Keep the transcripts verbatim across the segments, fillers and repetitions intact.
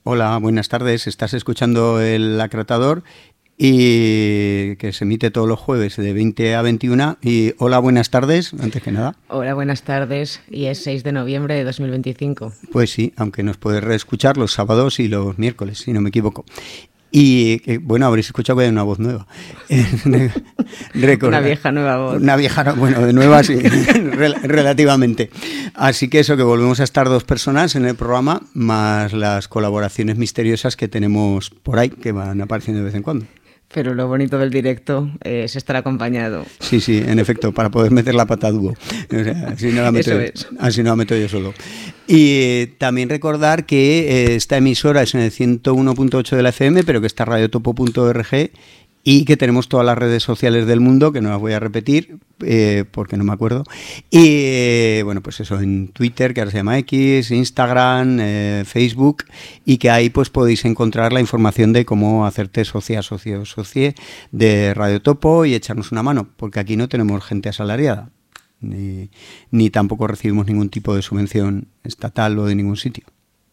Hola, buenas tardes. Estás escuchando El Acratador y que se emite todos los jueves de veinte a veintiuna. Y hola, buenas tardes, antes que nada. Hola, buenas tardes. Y es seis de noviembre de dos mil veinticinco. Pues sí, aunque nos puedes reescuchar los sábados y los miércoles, si no me equivoco. Y eh, bueno, habréis escuchado que hay una voz nueva. Una vieja nueva voz. Una vieja, bueno, de nueva sí, rel- relativamente. Así que eso, que volvemos a estar dos personas en el programa, más las colaboraciones misteriosas que tenemos por ahí, que van apareciendo de vez en cuando. Pero lo bonito del directo es estar acompañado. Sí, sí, en efecto, para poder meter la pata a dúo. O sea, así no la meto, Eso es. Así no la meto yo solo. Y eh, también recordar que eh, esta emisora es en el ciento uno punto ocho de la F M, pero que está radiotopo punto org y que tenemos todas las redes sociales del mundo, que no las voy a repetir eh, porque no me acuerdo. Y eh, bueno, pues eso, en Twitter, que ahora se llama X, Instagram, eh, Facebook, y que ahí pues podéis encontrar la información de cómo hacerte socia, socio, socie de Radio Topo y echarnos una mano, porque aquí no tenemos gente asalariada, ni, ni tampoco recibimos ningún tipo de subvención estatal o de ningún sitio.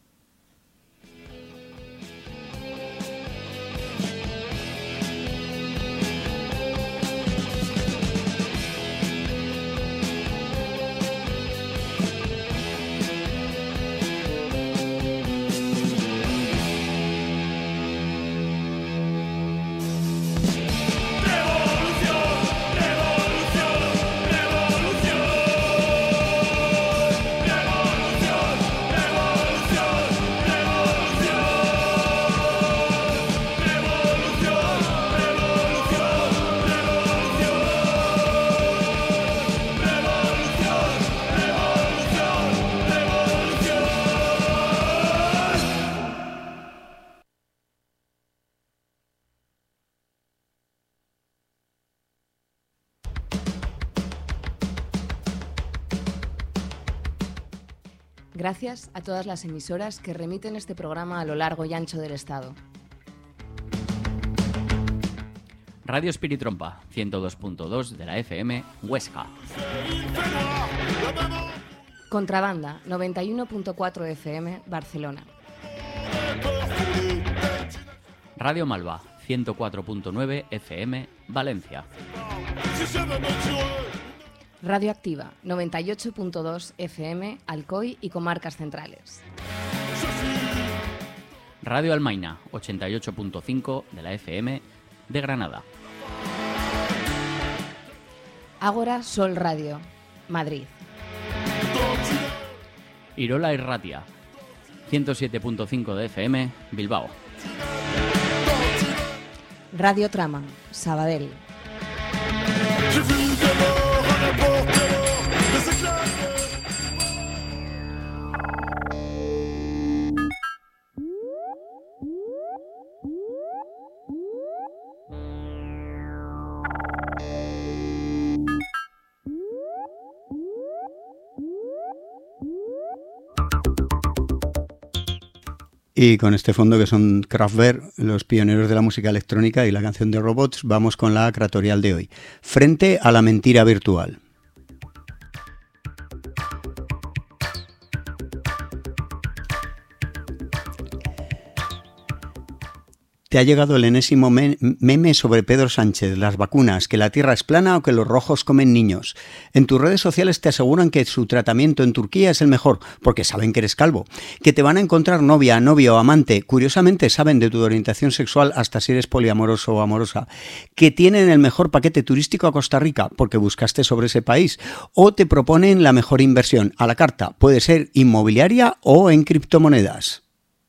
Gracias a todas las emisoras que remiten este programa a lo largo y ancho del Estado. Radio Espiritrompa, ciento dos punto dos de la F M, Huesca. Contrabanda, noventa y uno punto cuatro F M, Barcelona. Radio Malva, ciento cuatro punto nueve F M, Valencia. Radioactiva, noventa y ocho punto dos F M, Alcoy y Comarcas Centrales. Radio Almaina, ochenta y ocho punto cinco de la F M, de Granada. Ágora Sol Radio, Madrid. Irola Irratia, ciento siete punto cinco de F M, Bilbao. Radio Trama, Sabadell. Y con este fondo que son Kraftwerk, los pioneros de la música electrónica y la canción de Robots, vamos con la acratorial de hoy. Frente a la mentira virtual. Te ha llegado el enésimo meme sobre Pedro Sánchez, las vacunas, que la tierra es plana o que los rojos comen niños. En tus redes sociales te aseguran que su tratamiento en Turquía es el mejor, porque saben que eres calvo. Que te van a encontrar novia, novio o amante. Curiosamente saben de tu orientación sexual hasta si eres poliamoroso o amorosa. Que tienen el mejor paquete turístico a Costa Rica, porque buscaste sobre ese país. O te proponen la mejor inversión, a la carta. Puede ser inmobiliaria o en criptomonedas.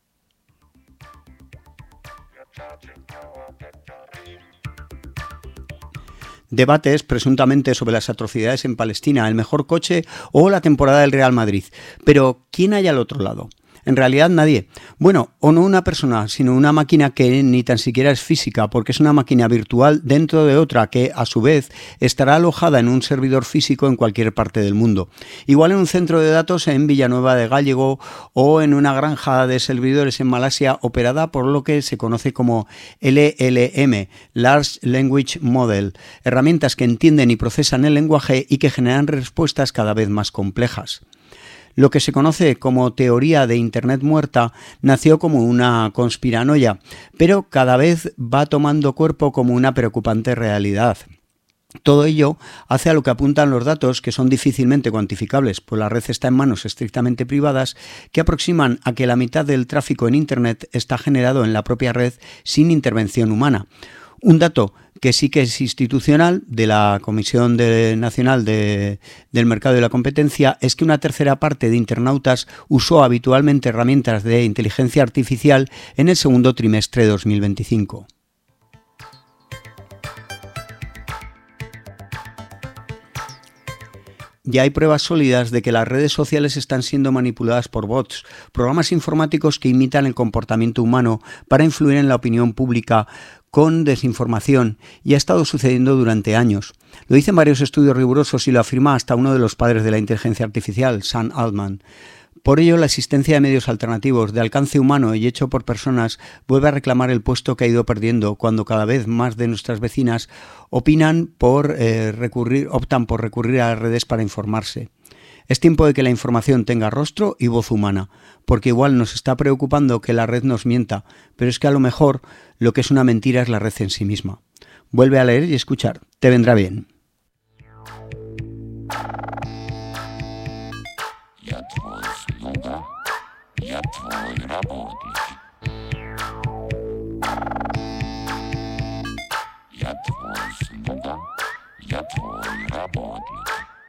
Debates presuntamente sobre las atrocidades en Palestina, el mejor coche o la temporada del Real Madrid. Pero ¿quién hay al otro lado? En realidad nadie. Bueno, o no una persona, sino una máquina que ni tan siquiera es física, porque es una máquina virtual dentro de otra que, a su vez, estará alojada en un servidor físico en cualquier parte del mundo. Igual en un centro de datos en Villanueva de Gállego o en una granja de servidores en Malasia operada por lo que se conoce como L L M, Large Language Model, herramientas que entienden y procesan el lenguaje y que generan respuestas cada vez más complejas. Lo que se conoce como teoría de Internet muerta nació como una conspiranoia, pero cada vez va tomando cuerpo como una preocupante realidad. Todo ello hace a lo que apuntan los datos, que son difícilmente cuantificables, pues la red está en manos estrictamente privadas, que aproximan a que la mitad del tráfico en Internet está generado en la propia red sin intervención humana. Un dato que sí que es institucional de la Comisión de, Nacional de, del Mercado y la Competencia es que una tercera parte de internautas usó habitualmente herramientas de inteligencia artificial en el segundo trimestre de dos mil veinticinco. Ya hay pruebas sólidas de que las redes sociales están siendo manipuladas por bots, programas informáticos que imitan el comportamiento humano para influir en la opinión pública con desinformación, y ha estado sucediendo durante años. Lo dicen varios estudios rigurosos y lo afirma hasta uno de los padres de la inteligencia artificial, Sam Altman. Por ello, la existencia de medios alternativos de alcance humano y hecho por personas vuelve a reclamar el puesto que ha ido perdiendo cuando cada vez más de nuestras vecinas opinan por eh, recurrir, optan por recurrir a las redes para informarse. Es tiempo de que la información tenga rostro y voz humana, porque igual nos está preocupando que la red nos mienta, pero es que a lo mejor lo que es una mentira es la red en sí misma. Vuelve a leer y escuchar, te vendrá bien. Я твой слуга, я твой работник. Я твой слуга, я твой работник.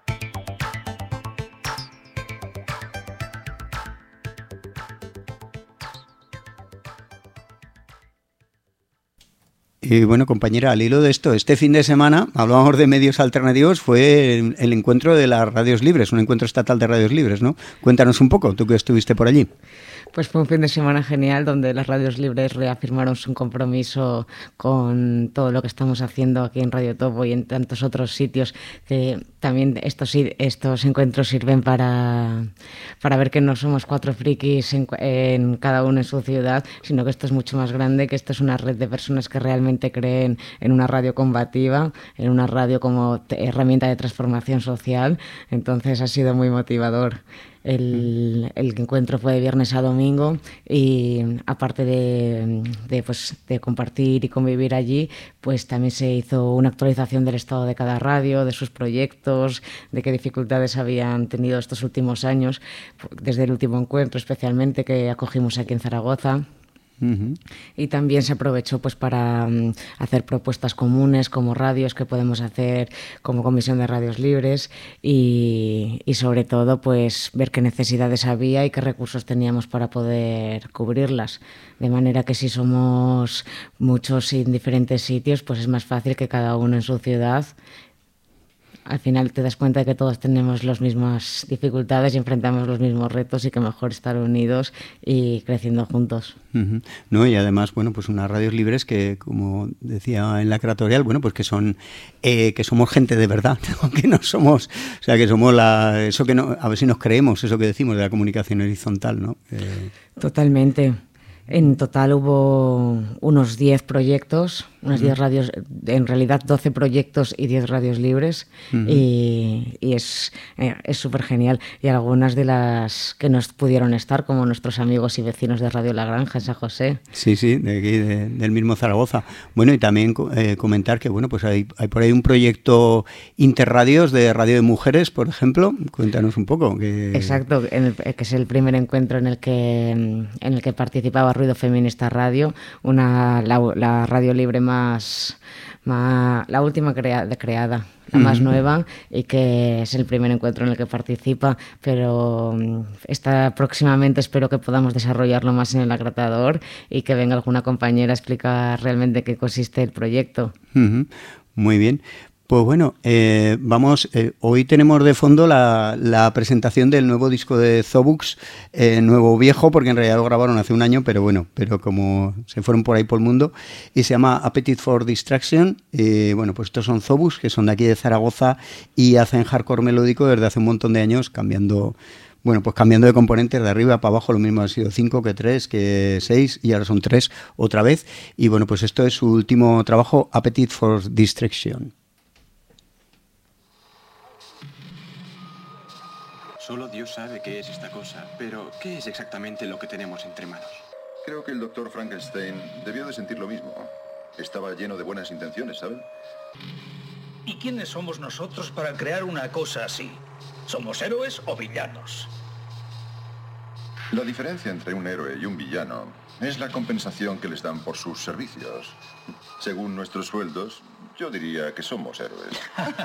Y bueno, compañera, al hilo de esto, este fin de semana, hablábamos de medios alternativos, fue el encuentro de las radios libres, un encuentro estatal de radios libres, ¿no? Cuéntanos un poco, tú que estuviste por allí. Pues fue un fin de semana genial donde las radios libres reafirmaron su compromiso con todo lo que estamos haciendo aquí en Radio Topo y en tantos otros sitios, que también estos, estos encuentros sirven para, para ver que no somos cuatro frikis en, en cada uno en su ciudad, sino que esto es mucho más grande, que esto es una red de personas que realmente creen en una radio combativa, en una radio como herramienta de transformación social. Entonces ha sido muy motivador. El, el encuentro fue de viernes a domingo y aparte de, de, pues, de compartir y convivir allí, pues también se hizo una actualización del estado de cada radio, de sus proyectos, de qué dificultades habían tenido estos últimos años, desde el último encuentro especialmente que acogimos aquí en Zaragoza. Uh-huh. Y también se aprovechó pues para um, hacer propuestas comunes como radios que podemos hacer como Comisión de Radios Libres y, y sobre todo pues ver qué necesidades había y qué recursos teníamos para poder cubrirlas. De manera que si somos muchos en diferentes sitios, pues es más fácil que cada uno en su ciudad. Al final te das cuenta de que todos tenemos las mismas dificultades y enfrentamos los mismos retos y que mejor estar unidos y creciendo juntos. Uh-huh. No, y además, bueno, pues unas radios libres que, como decía en la curatorial, bueno, pues que son eh, que somos gente de verdad, ¿no? Que no somos, o sea, que somos la, eso que no, a ver si nos creemos, eso que decimos de la comunicación horizontal, ¿no? Eh... Totalmente. En total hubo unos diez proyectos, unas diez uh-huh. radios, en realidad doce proyectos y diez radios libres, uh-huh. y, y es eh, es súper genial. Y algunas de las que no pudieron estar, como nuestros amigos y vecinos de Radio La Granja en San José. Sí, sí, de aquí, de, del mismo Zaragoza. Bueno, y también eh, comentar que bueno, pues hay, hay por ahí un proyecto Interradios de Radio de Mujeres, por ejemplo. Cuéntanos un poco. Que... Exacto, en el, que es el primer encuentro en el que, en el que participaba Ruido Feminista Radio, una la, la radio libre más, más la última crea, de creada, la uh-huh. más nueva, y que es el primer encuentro en el que participa, pero esta próximamente espero que podamos desarrollarlo más en el Agratador y que venga alguna compañera a explicar realmente qué consiste el proyecto. Uh-huh. Muy bien. Pues bueno, eh, vamos, eh, hoy tenemos de fondo la, la presentación del nuevo disco de Zobux, eh, nuevo viejo, porque en realidad lo grabaron hace un año, pero bueno, pero como se fueron por ahí por el mundo, y se llama Appetite for Distraction. Eh, bueno, pues estos son Zobux, que son de aquí de Zaragoza y hacen hardcore melódico desde hace un montón de años, cambiando... Bueno, pues cambiando de componentes de arriba para abajo, lo mismo han sido cinco que tres, que seis, y ahora son tres otra vez. Y bueno, pues esto es su último trabajo, Appetite for Distraction. Solo Dios sabe qué es esta cosa, pero ¿qué es exactamente lo que tenemos entre manos? Creo que el doctor Frankenstein debió de sentir lo mismo. Estaba lleno de buenas intenciones, ¿saben? ¿Y quiénes somos nosotros para crear una cosa así? ¿Somos héroes o villanos? La diferencia entre un héroe y un villano es la compensación que les dan por sus servicios. Según nuestros sueldos, yo diría que somos héroes.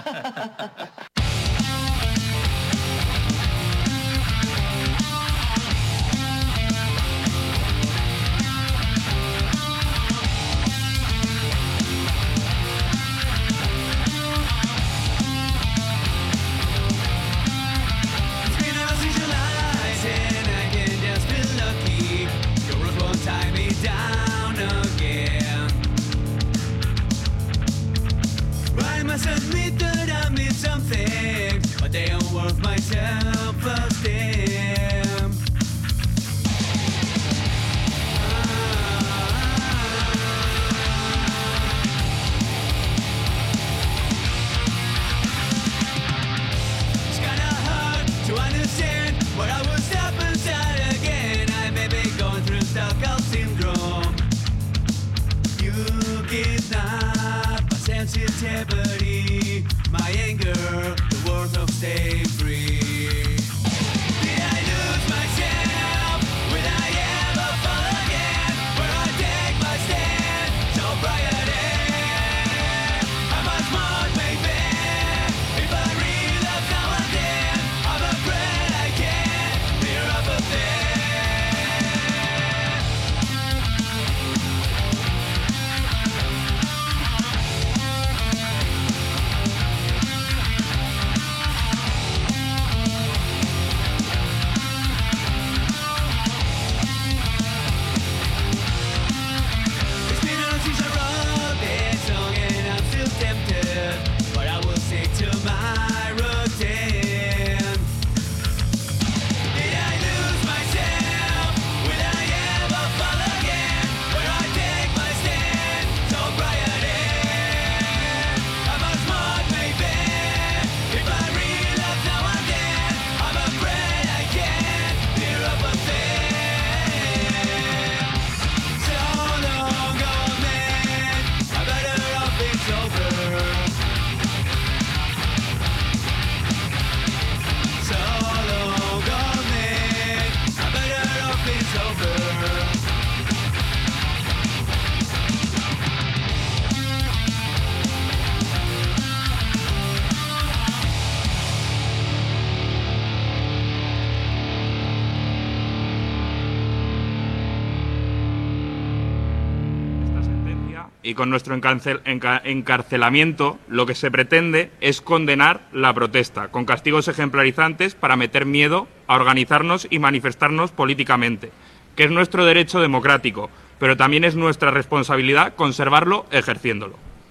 Admit that I missed something, but they are worth my self-esteem. It's kinda hard to understand what I will step inside again. I may be going through Stockholm syndrome. You kidnap my sensitivity, my anger, the worth of staying free. Did I lose myself? Will I ever fall again? Where I take my stand, sobriety. How much more maybe? If I read up now and then, I'm afraid I can't clear up a thing. Y con nuestro encarcel, enca, encarcelamiento lo que se pretende es condenar la protesta, con castigos ejemplarizantes para meter miedo a organizarnos y manifestarnos políticamente, que es nuestro derecho democrático, pero también es nuestra responsabilidad conservarlo ejerciéndolo.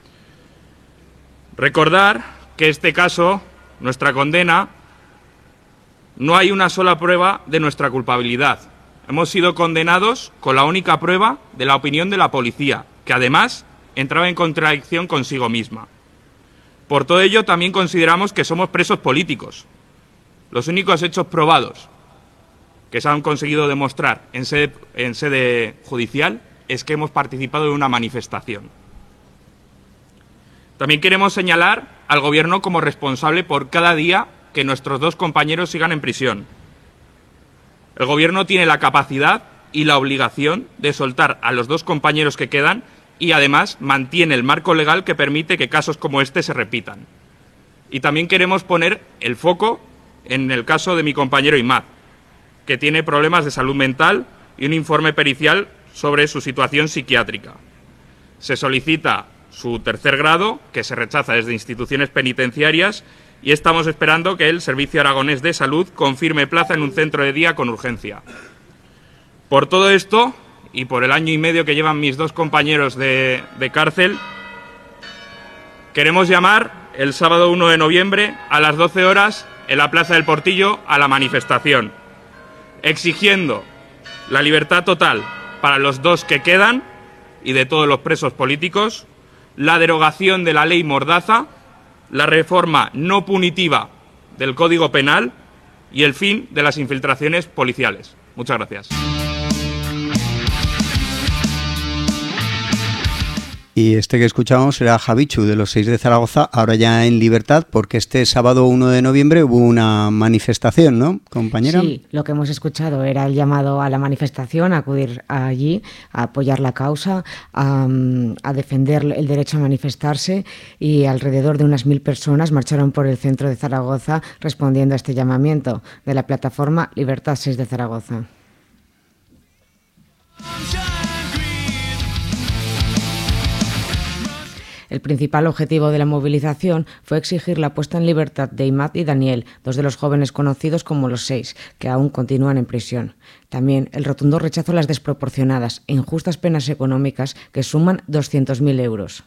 Recordar que este caso, nuestra condena, no hay una sola prueba de nuestra culpabilidad. Hemos sido condenados con la única prueba de la opinión de la policía, que además entraba en contradicción consigo misma. Por todo ello, también consideramos que somos presos políticos. Los únicos hechos probados que se han conseguido demostrar en sede, en sede judicial es que hemos participado en una manifestación. También queremos señalar al Gobierno como responsable por cada día que nuestros dos compañeros sigan en prisión. El Gobierno tiene la capacidad y la obligación de soltar a los dos compañeros que quedan y además mantiene el marco legal que permite que casos como este se repitan. Y también queremos poner el foco en el caso de mi compañero Imad, que tiene problemas de salud mental y un informe pericial sobre su situación psiquiátrica. Se solicita su tercer grado, que se rechaza desde instituciones penitenciarias, y estamos esperando que el Servicio Aragonés de Salud confirme plaza en un centro de día con urgencia. Por todo esto, y por el año y medio que llevan mis dos compañeros de, de cárcel, queremos llamar el sábado uno de noviembre a las doce horas en la Plaza del Portillo a la manifestación, exigiendo la libertad total para los dos que quedan y de todos los presos políticos, la derogación de la ley Mordaza, la reforma no punitiva del Código Penal y el fin de las infiltraciones policiales. Muchas gracias. Y este que escuchábamos era Javichu, de los seis de Zaragoza, ahora ya en libertad, porque este sábado uno de noviembre hubo una manifestación, ¿no, compañera? Sí, lo que hemos escuchado era el llamado a la manifestación, a acudir allí, a apoyar la causa, a, a defender el derecho a manifestarse, y alrededor de unas mil personas marcharon por el centro de Zaragoza respondiendo a este llamamiento de la plataforma Libertad seis de Zaragoza. El principal objetivo de la movilización fue exigir la puesta en libertad de Imad y Daniel, dos de los jóvenes conocidos como los seis, que aún continúan en prisión. También el rotundo rechazo a las desproporcionadas e injustas penas económicas que suman doscientos mil euros.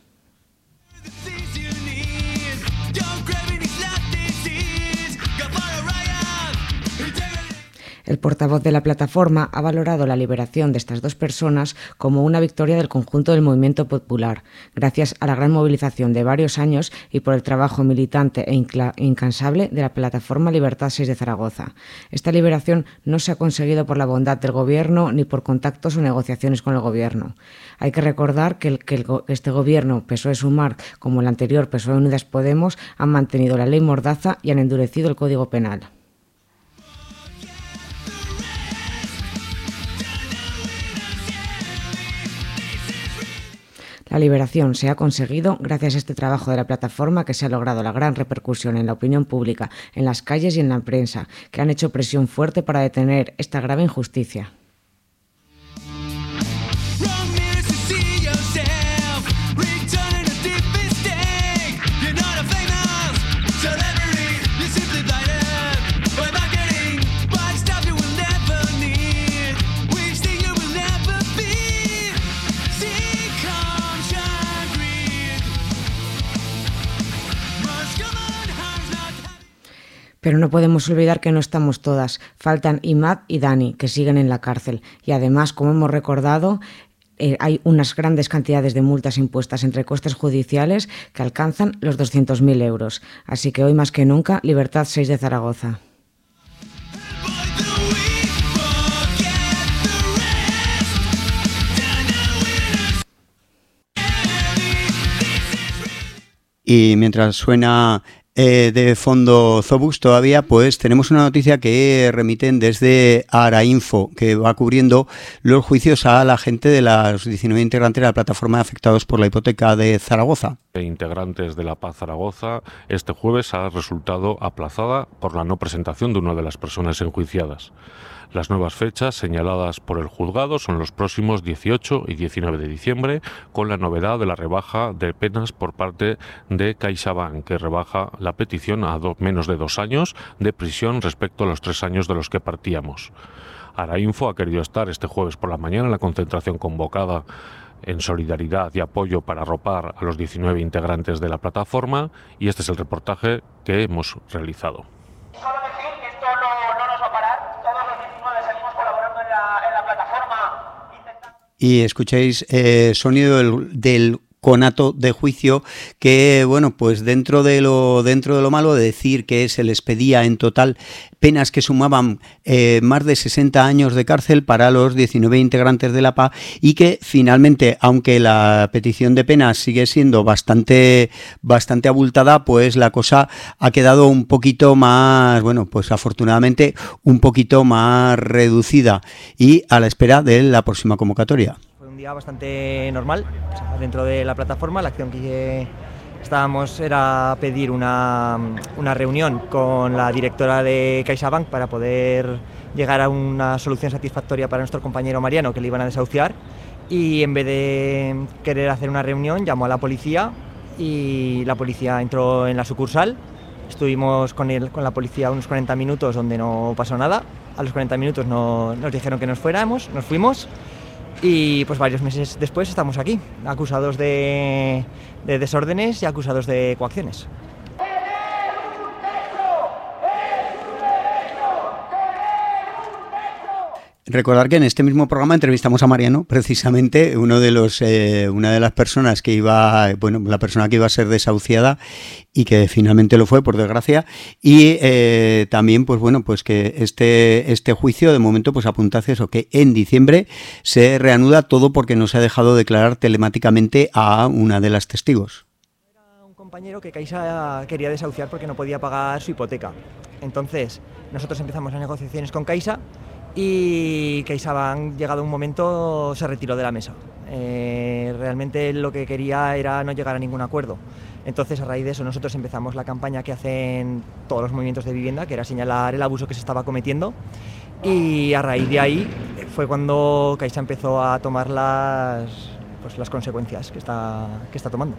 El portavoz de la plataforma ha valorado la liberación de estas dos personas como una victoria del conjunto del movimiento popular, gracias a la gran movilización de varios años y por el trabajo militante e incansable de la plataforma Libertad seis de Zaragoza. Esta liberación no se ha conseguido por la bondad del gobierno ni por contactos o negociaciones con el gobierno. Hay que recordar que, el, que el, este gobierno, P S O E-Sumar, como el anterior P S O E-Unidas Podemos, han mantenido la ley Mordaza y han endurecido el Código Penal. La liberación se ha conseguido gracias a este trabajo de la plataforma, que se ha logrado la gran repercusión en la opinión pública, en las calles y en la prensa, que han hecho presión fuerte para detener esta grave injusticia. Pero no podemos olvidar que no estamos todas. Faltan Imad y Dani, que siguen en la cárcel. Y además, como hemos recordado, eh, hay unas grandes cantidades de multas impuestas entre costes judiciales que alcanzan los doscientos mil euros. Así que hoy más que nunca, Libertad seis de Zaragoza. Y mientras suena Eh, de fondo Zobus todavía, pues tenemos una noticia que remiten desde Arainfo, que va cubriendo los juicios a la gente de las diecinueve integrantes de la plataforma de afectados por la hipoteca de Zaragoza. Integrantes de la Paz Zaragoza, este jueves ha resultado aplazada por la no presentación de una de las personas enjuiciadas. Las nuevas fechas señaladas por el juzgado son los próximos dieciocho y diecinueve de diciembre, con la novedad de la rebaja de penas por parte de CaixaBank, que rebaja la petición a do, menos de dos años de prisión respecto a los tres años de los que partíamos. Arainfo ha querido estar este jueves por la mañana en la concentración convocada en solidaridad y apoyo para arropar a los diecinueve integrantes de la plataforma, y este es el reportaje que hemos realizado. Y escucháis eh, sonido del, del conato de juicio, que bueno, pues dentro de lo dentro de lo malo, de decir que se les pedía en total penas que sumaban eh, más de sesenta años de cárcel para los diecinueve integrantes de la P A, y que finalmente, aunque la petición de penas sigue siendo bastante bastante abultada, pues la cosa ha quedado un poquito más, bueno, pues afortunadamente un poquito más reducida, y a la espera de la próxima convocatoria. Fue un día bastante normal, o sea, dentro de la plataforma. La acción que estábamos era pedir una, una reunión con la directora de CaixaBank para poder llegar a una solución satisfactoria para nuestro compañero Mariano, que le iban a desahuciar, y en vez de querer hacer una reunión llamó a la policía, y la policía entró en la sucursal. Estuvimos con, el, con la policía unos cuarenta minutos donde no pasó nada. A los cuarenta minutos no, nos dijeron que nos fuéramos, nos fuimos. Y pues varios meses después estamos aquí, acusados de, de desórdenes y acusados de coacciones. recordar que en este mismo programa entrevistamos a Mariano, precisamente, uno de los, eh, una de las personas que iba, bueno, la persona que iba a ser desahuciada y que finalmente lo fue, por desgracia, y eh, también, pues bueno, pues que este, este juicio de momento pues apunta hacia eso, que en diciembre se reanuda todo porque no se ha dejado declarar telemáticamente a una de las testigos. Compañero que Caixa quería desahuciar porque no podía pagar su hipoteca. Entonces, nosotros empezamos las negociaciones con Caixa y CaixaBank, llegado un momento, se retiró de la mesa. Eh, realmente lo que quería era no llegar a ningún acuerdo. Entonces, a raíz de eso, nosotros empezamos la campaña que hacen todos los movimientos de vivienda, que era señalar el abuso que se estaba cometiendo. Y a raíz de ahí fue cuando Caixa empezó a tomar las, pues, las consecuencias que está, que está tomando.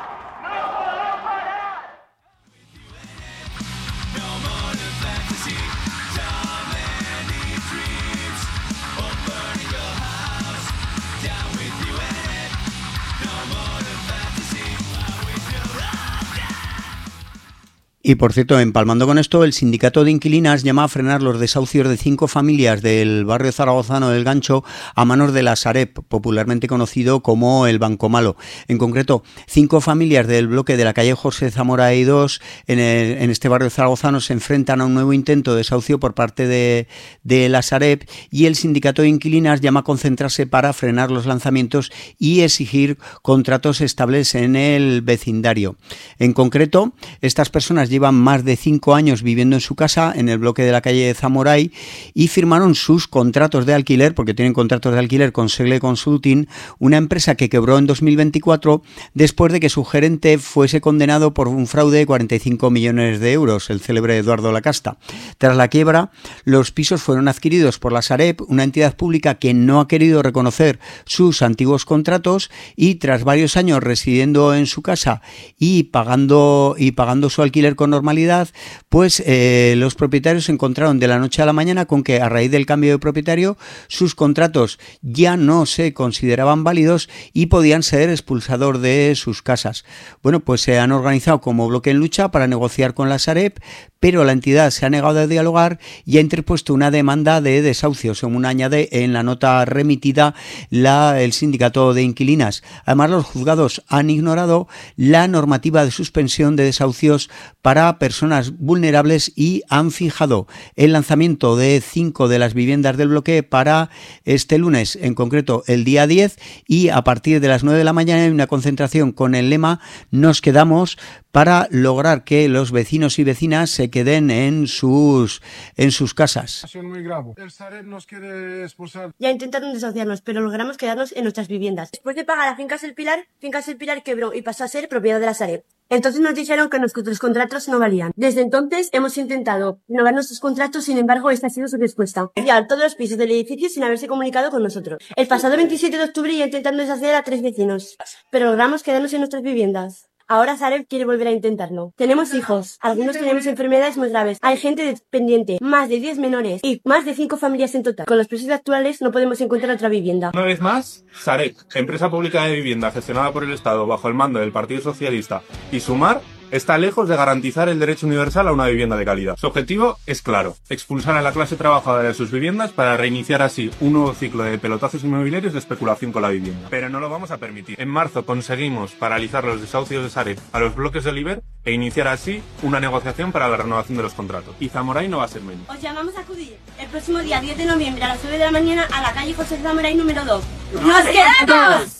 Y por cierto, empalmando con esto, el sindicato de inquilinas llama a frenar los desahucios de cinco familias del barrio zaragozano del Gancho a manos de la Sareb, popularmente conocido como el Banco Malo. En concreto, cinco familias del bloque de la calle José Zamora I dos en, el, en este barrio zaragozano se enfrentan a un nuevo intento de desahucio por parte de, de la Sareb, y el sindicato de inquilinas llama a concentrarse para frenar los lanzamientos y exigir contratos estables en el vecindario. En concreto, estas personas llevan más de cinco años viviendo en su casa en el bloque de la calle Zamoray y firmaron sus contratos de alquiler, porque tienen contratos de alquiler con Segle Consulting, una empresa que quebró en dos mil veinticuatro después de que su gerente fuese condenado por un fraude de cuarenta y cinco millones de euros, el célebre Eduardo Lacasta. Tras la quiebra, los pisos fueron adquiridos por la Sareb, una entidad pública que no ha querido reconocer sus antiguos contratos, y tras varios años residiendo en su casa y pagando, y pagando su alquiler con normalidad, pues eh, los propietarios se encontraron de la noche a la mañana con que, a raíz del cambio de propietario, sus contratos ya no se consideraban válidos y podían ser expulsados de sus casas. Bueno, pues se han organizado como bloque en lucha para negociar con la Sareb, pero la entidad se ha negado a dialogar y ha interpuesto una demanda de desahucio, según añade en la nota remitida la, el sindicato de inquilinas. Además, los juzgados han ignorado la normativa de suspensión de desahucios para personas vulnerables y han fijado el lanzamiento de cinco de las viviendas del bloque para este lunes, en concreto el día diez, y a partir de las nueve de la mañana hay una concentración con el lema "Nos quedamos", para lograr que los vecinos y vecinas se queden en sus en sus casas. Muy grave. El Sareb nos quiere expulsar. Ya intentaron desahuciarnos, pero logramos quedarnos en nuestras viviendas. Después de pagar a Fincas El Pilar, Fincas El Pilar quebró y pasó a ser propiedad de la Sareb. Entonces nos dijeron que nuestros contratos no valían. Desde entonces hemos intentado renovar nuestros contratos, sin embargo esta ha sido su respuesta: enviar todos los pisos del edificio sin haberse comunicado con nosotros. El pasado veintisiete de octubre ya intentando deshacer a tres vecinos, pero logramos quedarnos en nuestras viviendas. Ahora Sareb quiere volver a intentarlo. Tenemos hijos, algunos tenemos enfermedades muy graves, hay gente dependiente, más de diez menores y más de cinco familias en total. Con los precios actuales no podemos encontrar otra vivienda. Una vez más, Sareb, empresa pública de vivienda gestionada por el Estado bajo el mando del Partido Socialista y Sumar, está lejos de garantizar el derecho universal a una vivienda de calidad. Su objetivo es claro: expulsar a la clase trabajadora de sus viviendas para reiniciar así un nuevo ciclo de pelotazos inmobiliarios de especulación con la vivienda. Pero no lo vamos a permitir. En marzo conseguimos paralizar los desahucios de Sareb a los bloques de Oliver e iniciar así una negociación para la renovación de los contratos. Y Zamoray no va a ser menos. Os llamamos a acudir el próximo día diez de noviembre a las nueve de la mañana a la calle José Zamoray número dos. ¡Nos quedamos!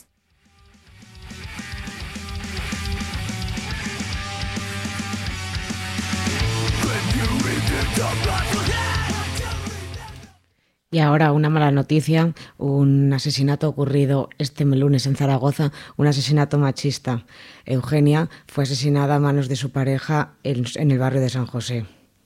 Y ahora una mala noticia: un asesinato ocurrido este lunes en Zaragoza, un asesinato machista. Eugenia fue asesinada a manos de su pareja en, en el barrio de San José.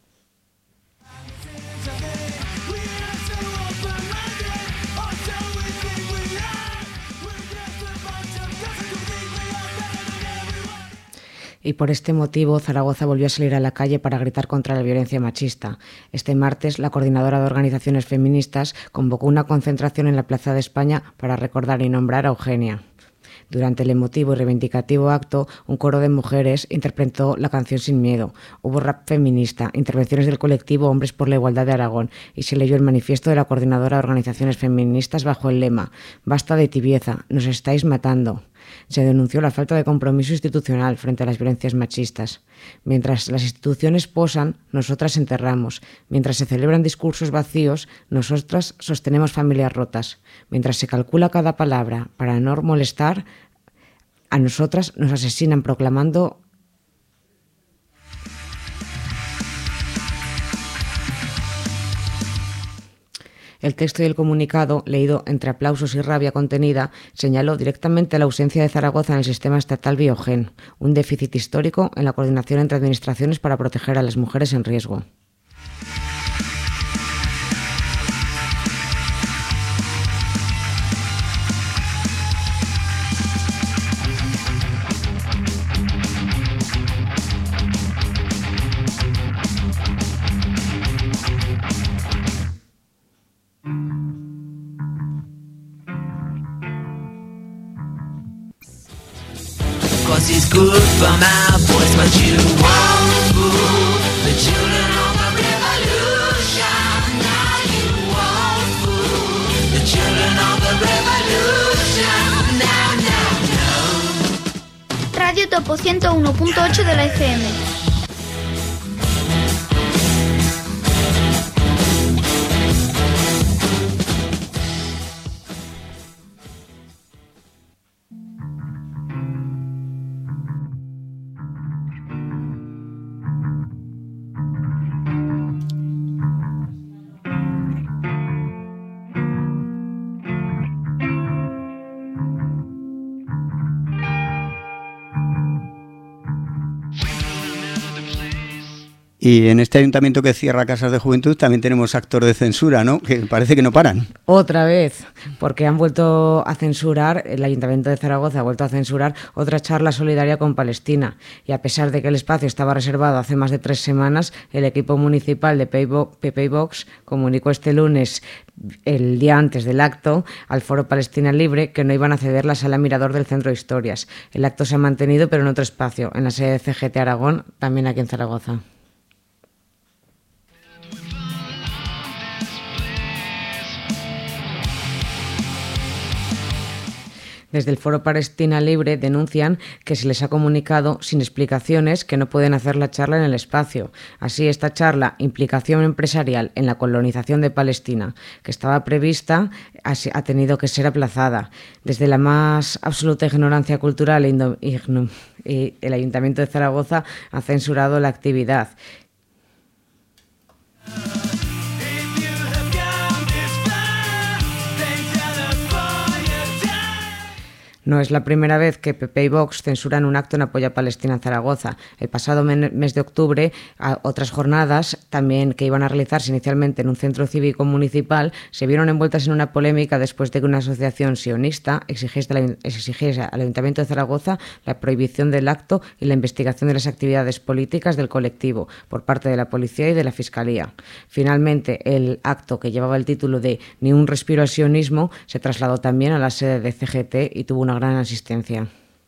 Y por este motivo Zaragoza volvió a salir a la calle para gritar contra la violencia machista. Este martes, la Coordinadora de Organizaciones Feministas convocó una concentración en la Plaza de España para recordar y nombrar a Eugenia. Durante el emotivo y reivindicativo acto, un coro de mujeres interpretó la canción Sin Miedo. Hubo rap feminista, intervenciones del colectivo Hombres por la Igualdad de Aragón y se leyó el manifiesto de la Coordinadora de Organizaciones Feministas bajo el lema «Basta de tibieza, nos estáis matando». Se denunció la falta de compromiso institucional frente a las violencias machistas. Mientras las instituciones posan, nosotras enterramos. Mientras se celebran discursos vacíos, nosotras sostenemos familias rotas. Mientras se calcula cada palabra para no molestar, a nosotras nos asesinan proclamando... El texto y el comunicado, leído entre aplausos y rabia contenida, señaló directamente la ausencia de Zaragoza en el sistema estatal Biogen, un déficit histórico en la coordinación entre administraciones para proteger a las mujeres en riesgo. It's good for my voice, but you won't fool the children of the revolution. Now you won't fool the children of the revolution. Now, now, no. Radio Topo ciento uno punto ocho de la F M. Y en este ayuntamiento que cierra casas de juventud también tenemos actos de censura, ¿no? Que parece que no paran. Otra vez, porque han vuelto a censurar, el Ayuntamiento de Zaragoza ha vuelto a censurar otra charla solidaria con Palestina. Y a pesar de que el espacio estaba reservado hace más de tres semanas, el equipo municipal de P P I Vox comunicó este lunes, el día antes del acto, al Foro Palestina Libre que no iban a ceder la sala Mirador del Centro de Historias. El acto se ha mantenido, pero en otro espacio, en la sede de C G T Aragón, también aquí en Zaragoza. Desde el Foro Palestina Libre denuncian que se les ha comunicado sin explicaciones que no pueden hacer la charla en el espacio. Así, esta charla, Implicación empresarial en la colonización de Palestina, que estaba prevista, ha tenido que ser aplazada. Desde la más absoluta ignorancia cultural, el Ayuntamiento de Zaragoza ha censurado la actividad. No es la primera vez que P P y Vox censuran un acto en apoyo a Palestina en Zaragoza. El pasado mes de octubre, otras jornadas, también que iban a realizarse inicialmente en un centro cívico municipal, se vieron envueltas en una polémica después de que una asociación sionista exigiese al Ayuntamiento de Zaragoza la prohibición del acto y la investigación de las actividades políticas del colectivo por parte de la policía y de la Fiscalía. Finalmente, el acto, que llevaba el título de Ni un respiro al sionismo, se trasladó también a la sede de C G T y tuvo una gran asistencia.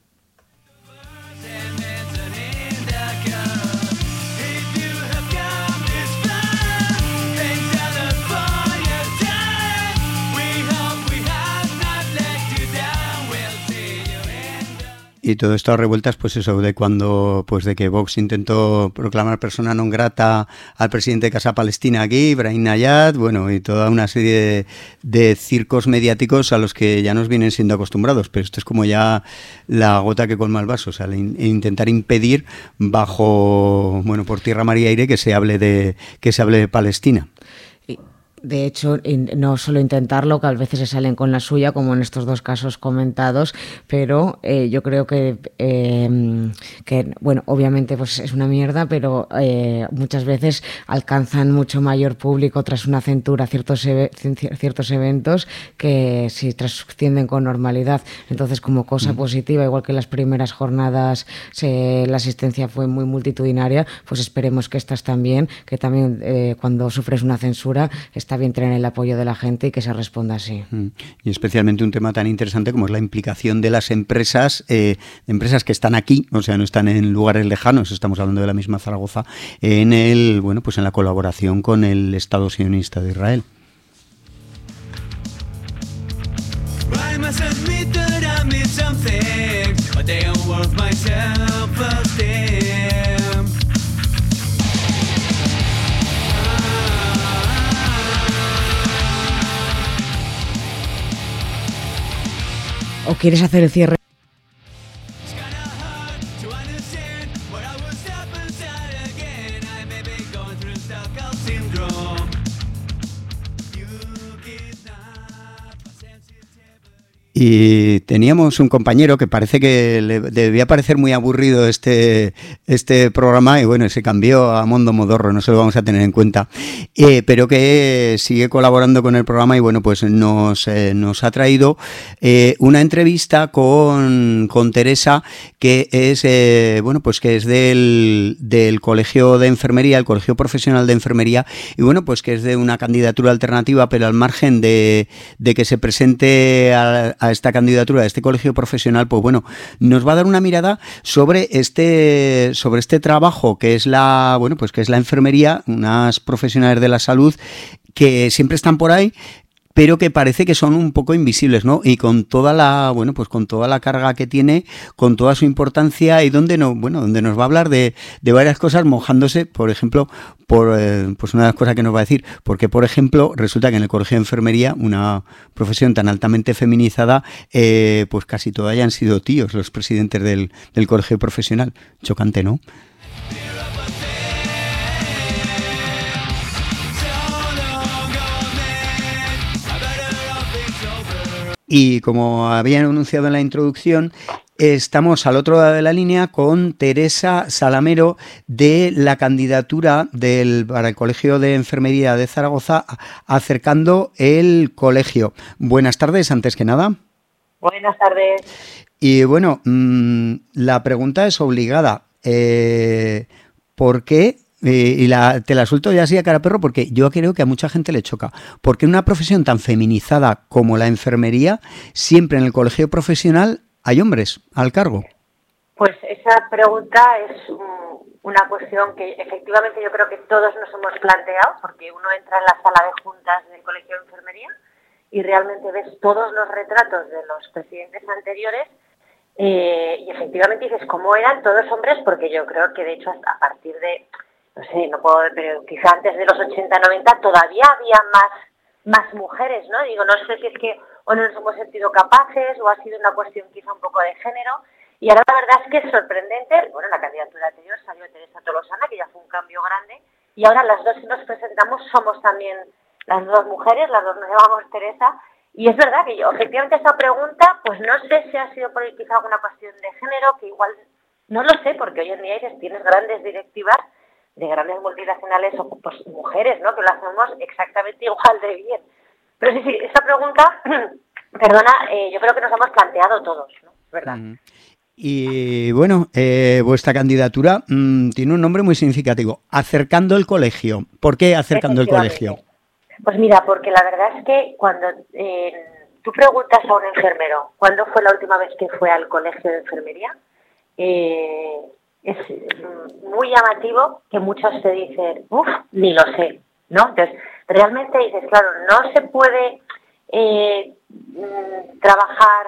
Y todo esto a revueltas, pues eso, de cuando, pues de que Vox intentó proclamar persona non grata al presidente de Casa Palestina aquí, Ibrahim Nayat, bueno, y toda una serie de, de circos mediáticos a los que ya nos vienen siendo acostumbrados, pero esto es como ya la gota que colma el vaso, o sea, in, intentar impedir bajo, bueno, por tierra, mar y aire que se hable de, que se hable de Palestina. De hecho, no solo intentarlo, que a veces se salen con la suya, como en estos dos casos comentados, pero eh, yo creo que, eh, que, bueno, obviamente pues es una mierda, pero eh, muchas veces alcanzan mucho mayor público tras una censura ciertos, e- ciertos eventos que si trascienden con normalidad. Entonces, como cosa mm. positiva, igual que en las primeras jornadas se, la asistencia fue muy multitudinaria, pues esperemos que estas también, que también eh, cuando sufres una censura, está está bien tener el apoyo de la gente y que se responda así. Y especialmente un tema tan interesante como es la implicación de las empresas, eh, empresas que están aquí, o sea, no están en lugares lejanos, estamos hablando de la misma Zaragoza, en el, bueno, pues en la colaboración con el Estado sionista de Israel. I must admit that I made something, but they are worth my self-esteem. ¿O quieres hacer el cierre? Y teníamos un compañero que parece que le debía parecer muy aburrido este, este programa y bueno, se cambió a Mondo Modorro, no se lo vamos a tener en cuenta, eh, pero que sigue colaborando con el programa y bueno, pues nos, eh, nos ha traído eh, una entrevista con, con Teresa, que es, eh, bueno, pues que es del, del Colegio de Enfermería, el Colegio Profesional de Enfermería, y bueno, pues que es de una candidatura alternativa, pero al margen de, de que se presente a a esta candidatura de este colegio profesional, pues bueno, nos va a dar una mirada sobre este sobre este trabajo que es la, bueno, pues que es la enfermería, unas profesionales de la salud que siempre están por ahí, pero que parece que son un poco invisibles, ¿no? Y con toda la, bueno, pues con toda la carga que tiene, con toda su importancia y donde no, bueno, donde nos va a hablar de, de varias cosas, mojándose, por ejemplo, por eh, pues una de las cosas que nos va a decir, porque por ejemplo, resulta que en el colegio de enfermería, una profesión tan altamente feminizada, eh, pues casi todas hayan sido tíos los presidentes del, del colegio profesional. Chocante, ¿no? Y como habían anunciado en la introducción, estamos al otro lado de la línea con Teresa Salamero de la candidatura del, para el Colegio de Enfermería de Zaragoza, Acercando el Colegio. Buenas tardes, antes que nada. Buenas tardes. Y bueno, mmm, la pregunta es obligada. Eh, ¿Por qué? Eh, y la, te la suelto ya así a cara perro porque yo creo que a mucha gente le choca. Porque en una profesión tan feminizada como la enfermería, siempre en el colegio profesional hay hombres al cargo. Pues esa pregunta es um, una cuestión que efectivamente yo creo que todos nos hemos planteado, porque uno entra en la sala de juntas del colegio de enfermería y realmente ves todos los retratos de los presidentes anteriores eh, y efectivamente dices cómo eran todos hombres, porque yo creo que de hecho a partir de no sé, no puedo, pero quizá antes de los ochenta, noventa todavía había más más mujeres, ¿no? Digo, no sé si es que o no nos hemos sentido capaces o ha sido una cuestión quizá un poco de género. Y ahora la verdad es que es sorprendente. Bueno, la candidatura anterior salió Teresa Tolosana, que ya fue un cambio grande, y ahora las dos que nos presentamos somos también las dos mujeres, las dos nos llamamos Teresa, y es verdad que yo, efectivamente esa pregunta, pues no sé si ha sido por quizá alguna cuestión de género, que igual, no lo sé, porque hoy en día tienes grandes directivas de grandes multinacionales o pues mujeres, ¿no? Que lo hacemos exactamente igual de bien. Pero sí, sí, esa pregunta, perdona, eh, yo creo que nos hemos planteado todos, ¿no? Es verdad. Mm. Y bueno, eh, vuestra candidatura mmm, tiene un nombre muy significativo, Acercando el Colegio. ¿Por qué Acercando el Colegio? Pues mira, porque la verdad es que cuando eh, tú preguntas a un enfermero, ¿cuándo fue la última vez que fue al colegio de enfermería? Eh... Es muy llamativo que muchos te dicen, uff, ni lo sé, ¿no? Entonces, realmente dices, claro, no se puede eh, trabajar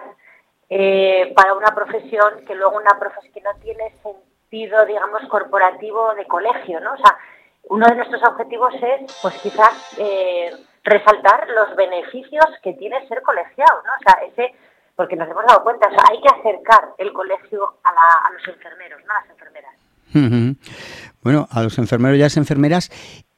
eh, para una profesión que luego una profesión que no tiene sentido, digamos, corporativo de colegio, ¿no? O sea, uno de nuestros objetivos es, pues quizás, eh, resaltar los beneficios que tiene ser colegiado, ¿no? O sea, ese... porque nos hemos dado cuenta, o sea, hay que acercar el colegio a, la, a los enfermeros, no a las enfermeras. Uh-huh. Bueno, a los enfermeros y a las enfermeras,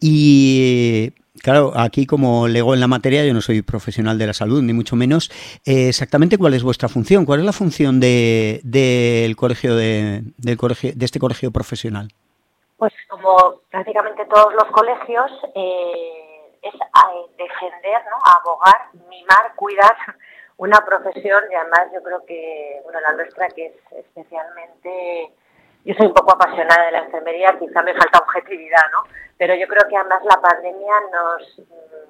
y claro, aquí como lego en la materia, yo no soy profesional de la salud, ni mucho menos, eh, exactamente cuál es vuestra función, cuál es la función de, de, del colegio de, del colegio, de este colegio profesional. Pues como prácticamente todos los colegios, eh, es eh, defender, ¿no? Abogar, mimar, cuidar una profesión, y además yo creo que, bueno, la nuestra, que es especialmente, yo soy un poco apasionada de la enfermería, quizá me falta objetividad, ¿no? Pero yo creo que además la pandemia nos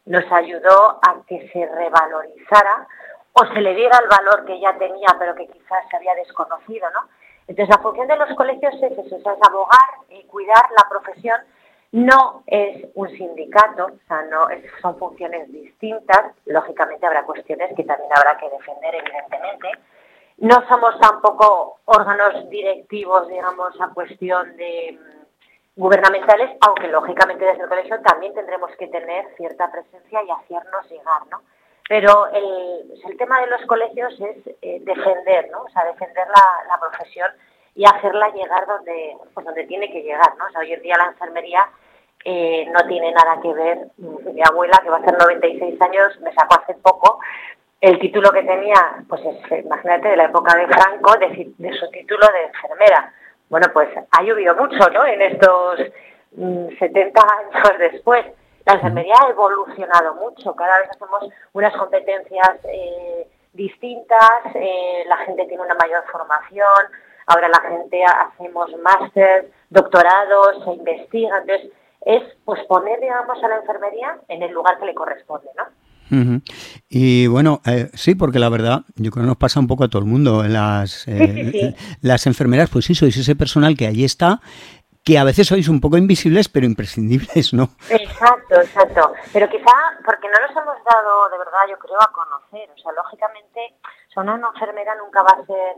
nos ayudó a que se revalorizara o se le diera el valor que ya tenía, pero que quizás se había desconocido, ¿no? Entonces, la función de los colegios es eso, es abogar y cuidar la profesión. No es un sindicato, o sea, no es, son funciones distintas. Lógicamente habrá cuestiones que también habrá que defender, evidentemente. No somos tampoco órganos directivos, digamos, a cuestión de mm, gubernamentales, aunque lógicamente desde el colegio también tendremos que tener cierta presencia y hacernos llegar, ¿no? Pero el, el tema de los colegios es eh, defender, ¿no? O sea, defender la, la profesión y hacerla llegar donde, pues donde tiene que llegar, ¿no? O sea, hoy en día la enfermería eh, no tiene nada que ver. Mi abuela, que va a hacer noventa y seis años, me sacó hace poco el título que tenía, pues es, imagínate, de la época de Franco, de, de su título de enfermera. Bueno, pues ha llovido mucho, ¿no? En estos mmm, setenta años después. La enfermería ha evolucionado mucho, cada vez hacemos unas competencias eh, distintas, eh, la gente tiene una mayor formación, ahora la gente hacemos máster, doctorados, se investiga, entonces es pues poner, digamos, a la enfermería en el lugar que le corresponde, ¿no? Uh-huh. Y bueno, eh, sí, porque la verdad, yo creo que nos pasa un poco a todo el mundo. Las, eh, sí, sí, sí. las enfermeras, pues sí, sois ese personal que allí está, que a veces sois un poco invisibles, pero imprescindibles, ¿no? Exacto, exacto. Pero quizá porque no nos hemos dado, de verdad, yo creo, a conocer. O sea, lógicamente, o sea, una enfermera nunca va a ser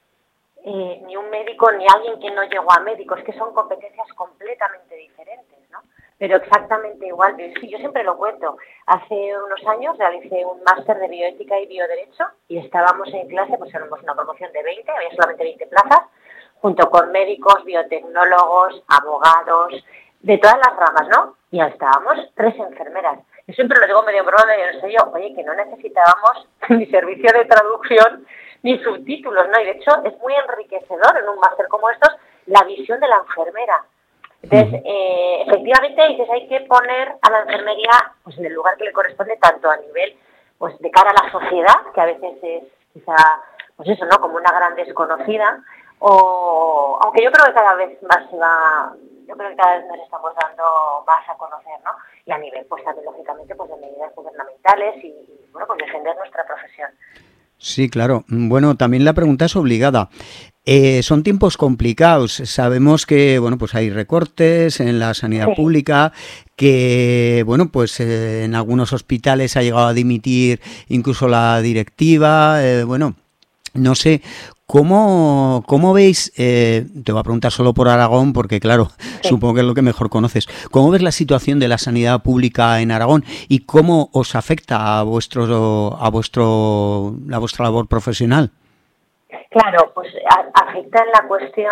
eh, ni un médico ni alguien que no llegó a médico. Es que son competencias completamente diferentes, ¿no? Pero exactamente igual. Sí, yo siempre lo cuento. Hace unos años realicé un máster de bioética y bioderecho y estábamos en clase, pues éramos una promoción de veinte, había solamente veinte plazas, junto con médicos, biotecnólogos, abogados, de todas las ramas, ¿no? Y estábamos tres enfermeras. Yo siempre lo digo medio en broma, medio en serio, oye, que no necesitábamos ni servicio de traducción ni subtítulos, ¿no? Y de hecho es muy enriquecedor en un máster como estos la visión de la enfermera. Entonces, eh, efectivamente, dices, hay que poner a la enfermería pues en el lugar que le corresponde, tanto a nivel pues de cara a la sociedad, que a veces es quizá, pues eso, ¿no? Como una gran desconocida, o aunque yo creo que cada vez más se va, yo creo que cada vez nos estamos dando más a conocer, ¿no? Y a nivel, pues también, lógicamente, pues de medidas gubernamentales y, y bueno, pues defender nuestra profesión. Sí, claro. Bueno, también la pregunta es obligada. Eh, son tiempos complicados. Sabemos que, bueno, pues hay recortes en la sanidad sí. pública, que, bueno, pues eh, en algunos hospitales ha llegado a dimitir incluso la directiva. Eh, bueno, no sé. ¿Cómo, cómo veis, eh, te voy a preguntar solo por Aragón, porque claro, sí. supongo que es lo que mejor conoces, ¿cómo ves la situación de la sanidad pública en Aragón y cómo os afecta a vuestro, a vuestro, a vuestra labor profesional? Claro, pues a, afecta en la cuestión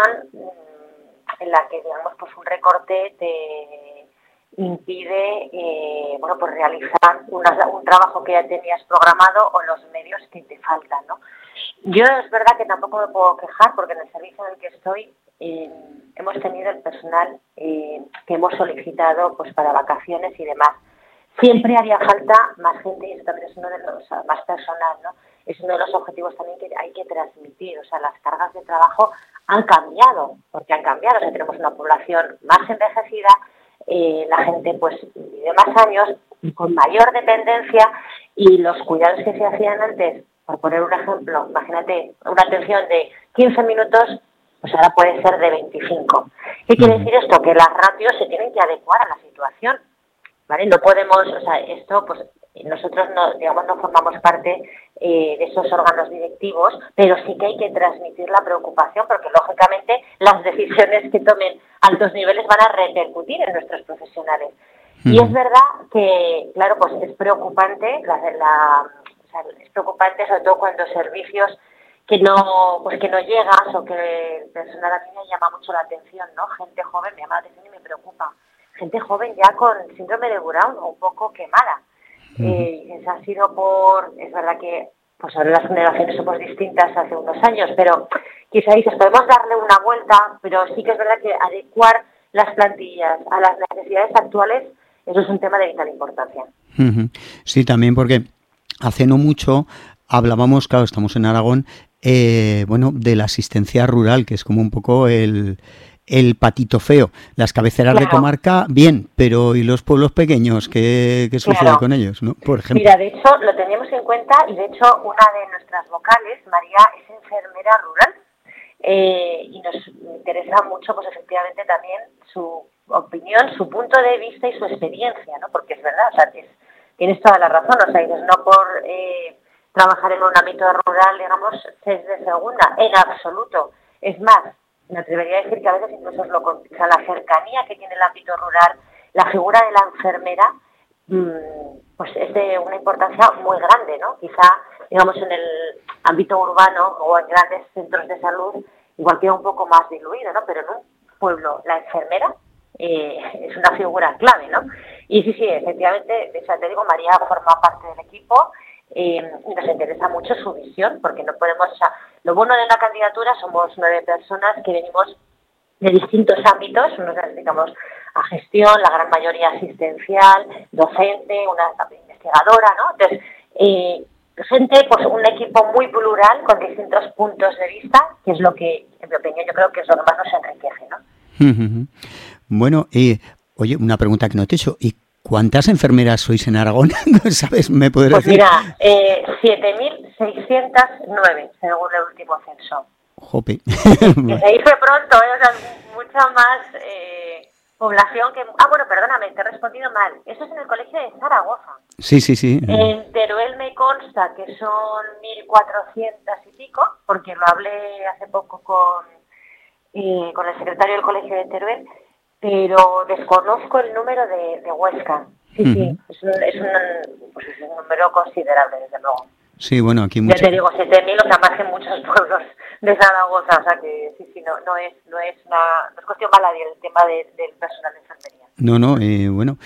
en la que, digamos, pues un recorte te impide, eh, bueno, pues realizar una, un trabajo que ya tenías programado o los medios que te faltan, ¿no? Yo es verdad que tampoco me puedo quejar porque en el servicio en el que estoy eh, hemos tenido el personal eh, que hemos solicitado pues para vacaciones y demás. Siempre haría falta más gente y eso también es uno de los, más personal, ¿no? Es uno de los objetivos también que hay que transmitir. O sea, las cargas de trabajo han cambiado, porque han cambiado. O sea, tenemos una población más envejecida, eh, la gente pues vive más años, con mayor dependencia y los cuidados que se hacían antes, por poner un ejemplo, imagínate una atención de quince minutos, pues ahora puede ser de veinticinco. ¿Qué quiere decir esto? Que las ratios se tienen que adecuar a la situación, ¿vale? No podemos, o sea, esto, pues nosotros no, digamos, no formamos parte eh, de esos órganos directivos, pero sí que hay que transmitir la preocupación, porque lógicamente las decisiones que tomen altos niveles van a repercutir en nuestros profesionales. Mm. Y es verdad que, claro, pues es preocupante la, la es preocupante sobre todo cuando servicios que no pues que no llegas o que el personal a mí me llama mucho la atención, ¿no? Gente joven me llama la atención y me preocupa. Gente joven ya con síndrome de Brown o un poco quemada. Uh-huh. Eh, ha sido por, es verdad que pues ahora las generaciones somos distintas hace unos años, pero quizá dices, podemos darle una vuelta, pero sí que es verdad que adecuar las plantillas a las necesidades actuales, eso es un tema de vital importancia. Uh-huh. Sí, también porque hace no mucho hablábamos, claro, estamos en Aragón, eh, bueno, de la asistencia rural, que es como un poco el, el patito feo. Las cabeceras Claro. de comarca, bien, pero ¿y los pueblos pequeños? ¿Qué, qué sucede Claro. con ellos, no? Por ejemplo. Mira, de hecho, lo teníamos en cuenta y de hecho una de nuestras vocales, María, es enfermera rural eh, y nos interesa mucho, pues efectivamente también su opinión, su punto de vista y su experiencia, ¿no? Porque es verdad, o sea, tienes, tienes toda la razón, o sea, dices, no por eh, trabajar en un ámbito rural, digamos, es de segunda, en absoluto. Es más, me atrevería a decir que a veces incluso es lo con- o sea, la cercanía que tiene el ámbito rural, la figura de la enfermera, mmm, pues es de una importancia muy grande, ¿no? Quizá, digamos, en el ámbito urbano o en grandes centros de salud, igual queda un poco más diluido, ¿no? Pero en un pueblo, la enfermera eh, es una figura clave, ¿no? Y sí, sí, efectivamente, o sea, te digo, María forma parte del equipo eh, y nos interesa mucho su visión, porque no podemos, o sea, lo bueno de una candidatura, somos nueve personas que venimos de distintos ámbitos, unos nos dedicamos a gestión, la gran mayoría asistencial, docente, una investigadora, ¿no? Entonces, eh, gente, pues un equipo muy plural con distintos puntos de vista, que es lo que, en mi opinión, yo creo que es lo que más nos enriquece, ¿no? Bueno, eh, oye, una pregunta que no te he hecho. ¿Y cuántas enfermeras sois en Aragón? ¿Sabes? ¿Me podrías Pues decir? mira, eh, siete mil seiscientos nueve, según el último censo. Jope. Que se dice pronto, ¿eh? O sea, mucha más eh, población que... Ah, bueno, perdóname, te he respondido mal. Eso es en el colegio de Zaragoza. Sí, sí, sí. En Teruel me consta que son mil cuatrocientos y pico, porque lo hablé hace poco con, eh, con el secretario del colegio de Teruel, pero desconozco el número de, de Huesca. Sí, sí, es un, es, un, pues es un número considerable, desde luego. Sí, bueno, aquí Ya mucho. te digo, siete mil, o sea, más que muchos pueblos de Zaragoza, o sea que sí, sí, no, no es no es una, no es cuestión baladí el tema de, del personal de enfermería. No, no, eh, bueno.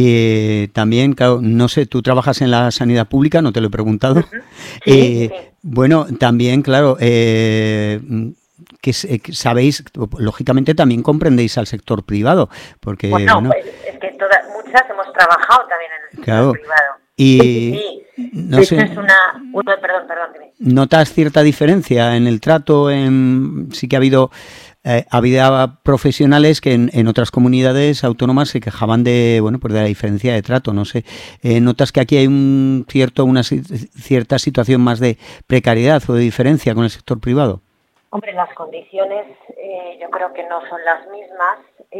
Eh, también, claro, no sé, tú trabajas en la sanidad pública, no te lo he preguntado. Sí, Eh, sí. Bueno, también, claro, eh, que s- eh, que sabéis, lógicamente también comprendéis al sector privado, porque, Bueno, bueno, pues es que todas, muchas hemos trabajado también en el sector claro, privado. y Sí, sí, no de hecho sé, es una... Uno, perdón, perdón, dime. ¿notas cierta diferencia en el trato? En, sí que ha habido, eh, había profesionales que en, en otras comunidades autónomas se quejaban de, bueno, pues de la diferencia de trato, no sé. Eh, ¿Notas que aquí hay un cierto, una si- cierta situación más de precariedad o de diferencia con el sector privado? Hombre, las condiciones eh, yo creo que no son las mismas,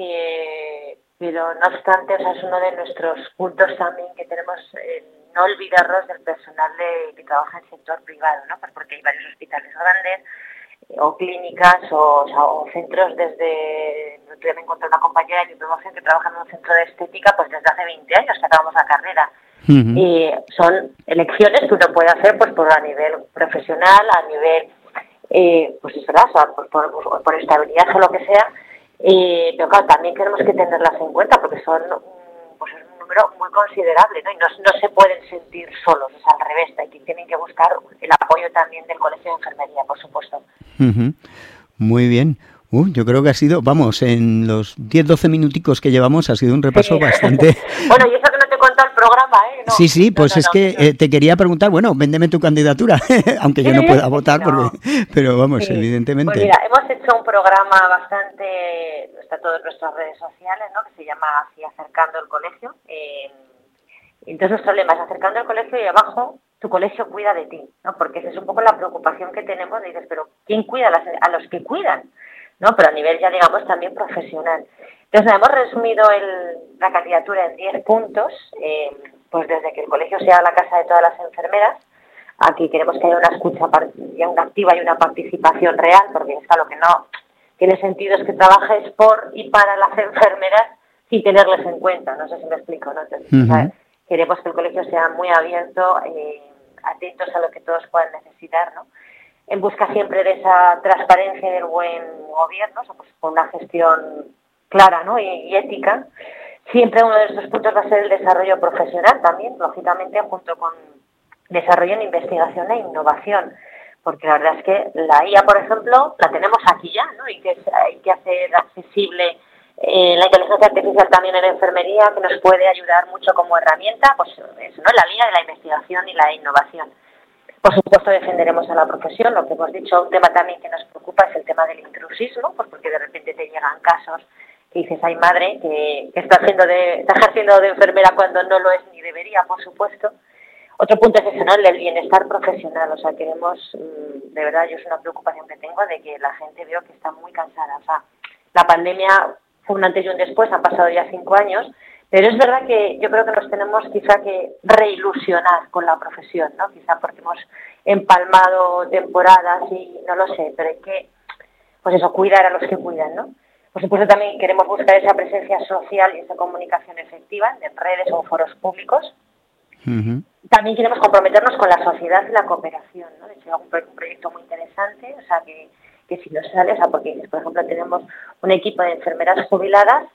eh, pero no obstante, o sea, es uno de nuestros puntos también que tenemos, eh, no olvidarnos del personal de, que trabaja en el sector privado, ¿no? Pues porque hay varios hospitales grandes eh, o clínicas o, o, sea, o centros desde... Yo me encontré una compañera de mi promoción que trabaja en un centro de estética pues desde hace veinte años que acabamos la carrera. Ujú. Y son elecciones que uno puede hacer pues por a nivel profesional, a nivel... Eh, pues es verdad, o sea, por, por, por estabilidad o lo que sea, eh, pero claro, también tenemos que tenerlas en cuenta porque son mm, pues es un número muy considerable, ¿no? Y no, no se pueden sentir solos, es al revés, hay que, tienen que buscar el apoyo también del Colegio de Enfermería, por supuesto. Ujú. Muy bien. Uh, yo creo que ha sido, vamos, en los diez doce minuticos que llevamos ha sido un repaso Sí. bastante... Bueno, y eso que no te he contado el programa, ¿eh? No, Sí, sí, no, pues no, es no, que no. eh, te quería preguntar, bueno, véndeme tu candidatura, aunque yo no Sí, pueda votar, no. porque, pero vamos, Sí. evidentemente. Pues mira, hemos hecho un programa bastante, está todo en nuestras redes sociales, ¿no? Que se llama así Acercando el Colegio. Eh, entonces nuestro lema es Acercando el Colegio y abajo tu colegio cuida de ti, ¿no? Porque esa es un poco la preocupación que tenemos, dices, pero ¿quién cuida a, las, a los que cuidan? ¿No? Pero a nivel ya digamos también profesional. Entonces hemos resumido el, la candidatura en diez puntos, eh, pues desde que el colegio sea la casa de todas las enfermeras. Aquí queremos que haya una escucha par- ya una activa y una participación real, porque es lo que no tiene sentido es que trabajes por y para las enfermeras sin tenerles en cuenta, no sé si me explico, ¿no? Entonces, Ujú. o sea, queremos que el colegio sea muy abierto, eh, atentos a lo que todos puedan necesitar, ¿no? En busca siempre de esa transparencia y del buen gobierno, o sea, pues con una gestión clara, ¿no? y, y ética. Siempre uno de estos puntos va a ser el desarrollo profesional también, lógicamente, junto con desarrollo en investigación e innovación, porque la verdad es que la I A, por ejemplo, la tenemos aquí ya, ¿no? Y que es- hay que hacer accesible eh, la inteligencia artificial también en la enfermería, que nos puede ayudar mucho como herramienta, pues eso, ¿no? En la línea de la investigación y la innovación. Por supuesto defenderemos a la profesión, lo que hemos dicho, un tema también que nos preocupa es el tema del intrusismo, pues porque de repente te llegan casos que dices, ay madre, que, que está, haciendo de, está ejerciendo de enfermera cuando no lo es ni debería, por supuesto. Otro punto es eso, ¿no? El del bienestar profesional, o sea, queremos, de verdad, yo es una preocupación que tengo de que la gente veo que está muy cansada, o sea, la pandemia fue un antes y un después, han pasado ya cinco años, pero es verdad que yo creo que nos tenemos quizá que reilusionar con la profesión, ¿no? Quizá porque hemos empalmado temporadas y no lo sé, pero hay que, pues eso, cuidar a los que cuidan, ¿no? Por supuesto también queremos buscar esa presencia social y esa comunicación efectiva en redes o foros públicos. Uh-huh. También queremos comprometernos con la sociedad y la cooperación, ¿no? De hecho, es un, pro- un proyecto muy interesante, o sea, que, que si nos sale, o sea, porque, por ejemplo, tenemos un equipo de enfermeras jubiladas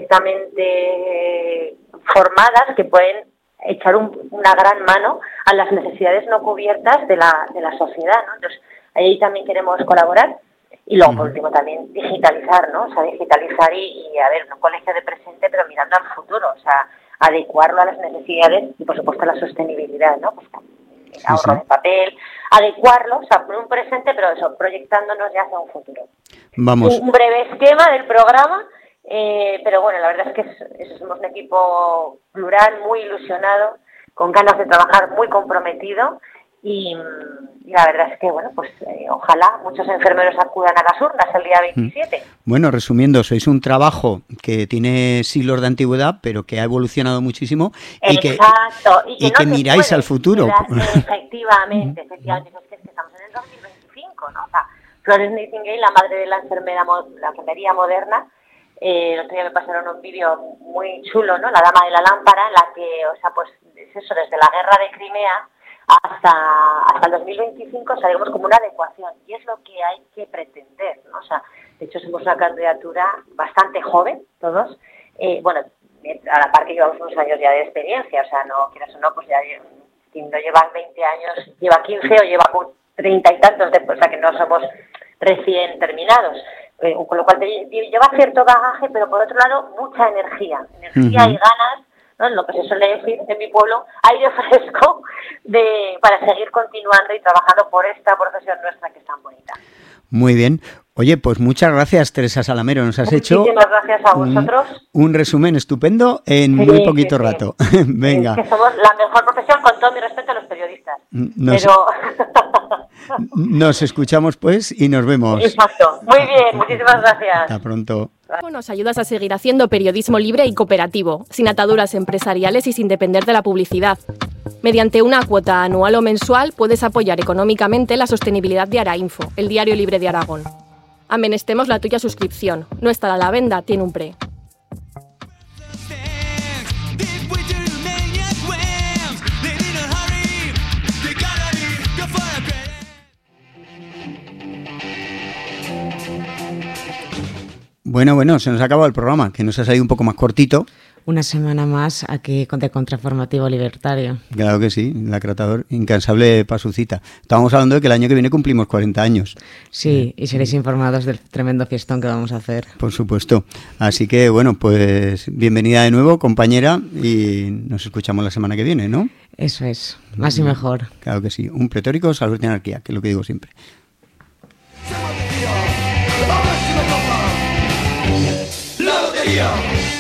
perfectamente formadas que pueden echar un, una gran mano a las necesidades no cubiertas de la, de la sociedad, ¿no? Entonces, ahí también queremos colaborar. Y luego, por último, también digitalizar, ¿no? O sea, digitalizar y, y, a ver, un colegio de presente, pero mirando al futuro, o sea, adecuarlo a las necesidades y, por supuesto, a la sostenibilidad, ¿no? Pues el ahorro sí, sí. de papel, adecuarlo, o sea, un presente, pero eso, proyectándonos ya hacia un futuro. Vamos. Un breve esquema del programa, eh, pero bueno, la verdad es que es, es, somos un equipo plural, muy ilusionado, con ganas de trabajar, muy comprometido. Y, y la verdad es que, bueno, pues eh, ojalá muchos enfermeros acudan a las urnas el día veintisiete. Bueno, resumiendo, sois un trabajo que tiene siglos de antigüedad, pero que ha evolucionado muchísimo y Exacto. que, y que, y no que miráis al futuro. Mirar, efectivamente, efectivamente. Es que, es que estamos en el dos mil veinticinco, ¿no? O sea, Florence Nightingale, la madre de la enfermera, la enfermería moderna, eh, el otro día me pasaron un vídeo muy chulo, ¿no? La dama de la lámpara, en la que, o sea, pues es eso, desde la guerra de Crimea hasta hasta el dos mil veinticinco salgamos como una adecuación y es lo que hay que pretender, ¿no? O sea, de hecho somos una candidatura bastante joven todos, eh, bueno, a la par que llevamos unos años ya de experiencia, o sea, no quieras o no, pues ya quien no lleva veinte años, lleva quince o lleva treinta y tantos, de, o sea que no somos recién terminados, eh, con lo cual te, lleva cierto bagaje, pero por otro lado mucha energía, energía uh-huh. y ganas, ¿no? Lo que se suele decir en mi pueblo, aire fresco de para seguir continuando y trabajando por esta profesión nuestra que es tan bonita. Muy bien. Oye, pues muchas gracias, Teresa Salamero. Nos has Muchísimas hecho gracias a vosotros. Un, un resumen estupendo en sí, muy poquito sí, rato. Sí. Venga. Es que somos la mejor profesión, con todo mi respeto a los periodistas. Nos, Pero... nos escuchamos pues y nos vemos. Exacto. Muy bien, muchísimas gracias. Hasta pronto. Nos ayudas a seguir haciendo periodismo libre y cooperativo, sin ataduras empresariales y sin depender de la publicidad. Mediante una cuota anual o mensual puedes apoyar económicamente la sostenibilidad de Arainfo, el diario libre de Aragón. Amenestemos la tuya suscripción. No está a la venda, tiene un pre. Bueno, bueno, se nos ha acabado el programa, que nos ha salido un poco más cortito. Una semana más aquí de Contrainformativo Libertario. Claro que sí, el acratador incansable para su cita. Estábamos hablando de que el año que viene cumplimos cuarenta años. Sí, y seréis informados del tremendo fiestón que vamos a hacer. Por supuesto. Así que, bueno, pues bienvenida de nuevo, compañera, y nos escuchamos la semana que viene, ¿no? Eso es, más y mejor. Claro que sí. Un pletórico, salud y anarquía, que es lo que digo siempre. La lotería.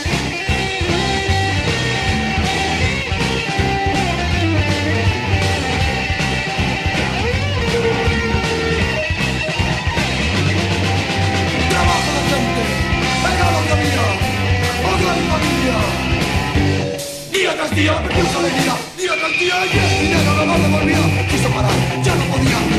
Trabajo decente, era lo que había, otra familia. Día tras día me puso alegría, día tras día y el dinero no lo devolvía. Quiso parar, ya no podía.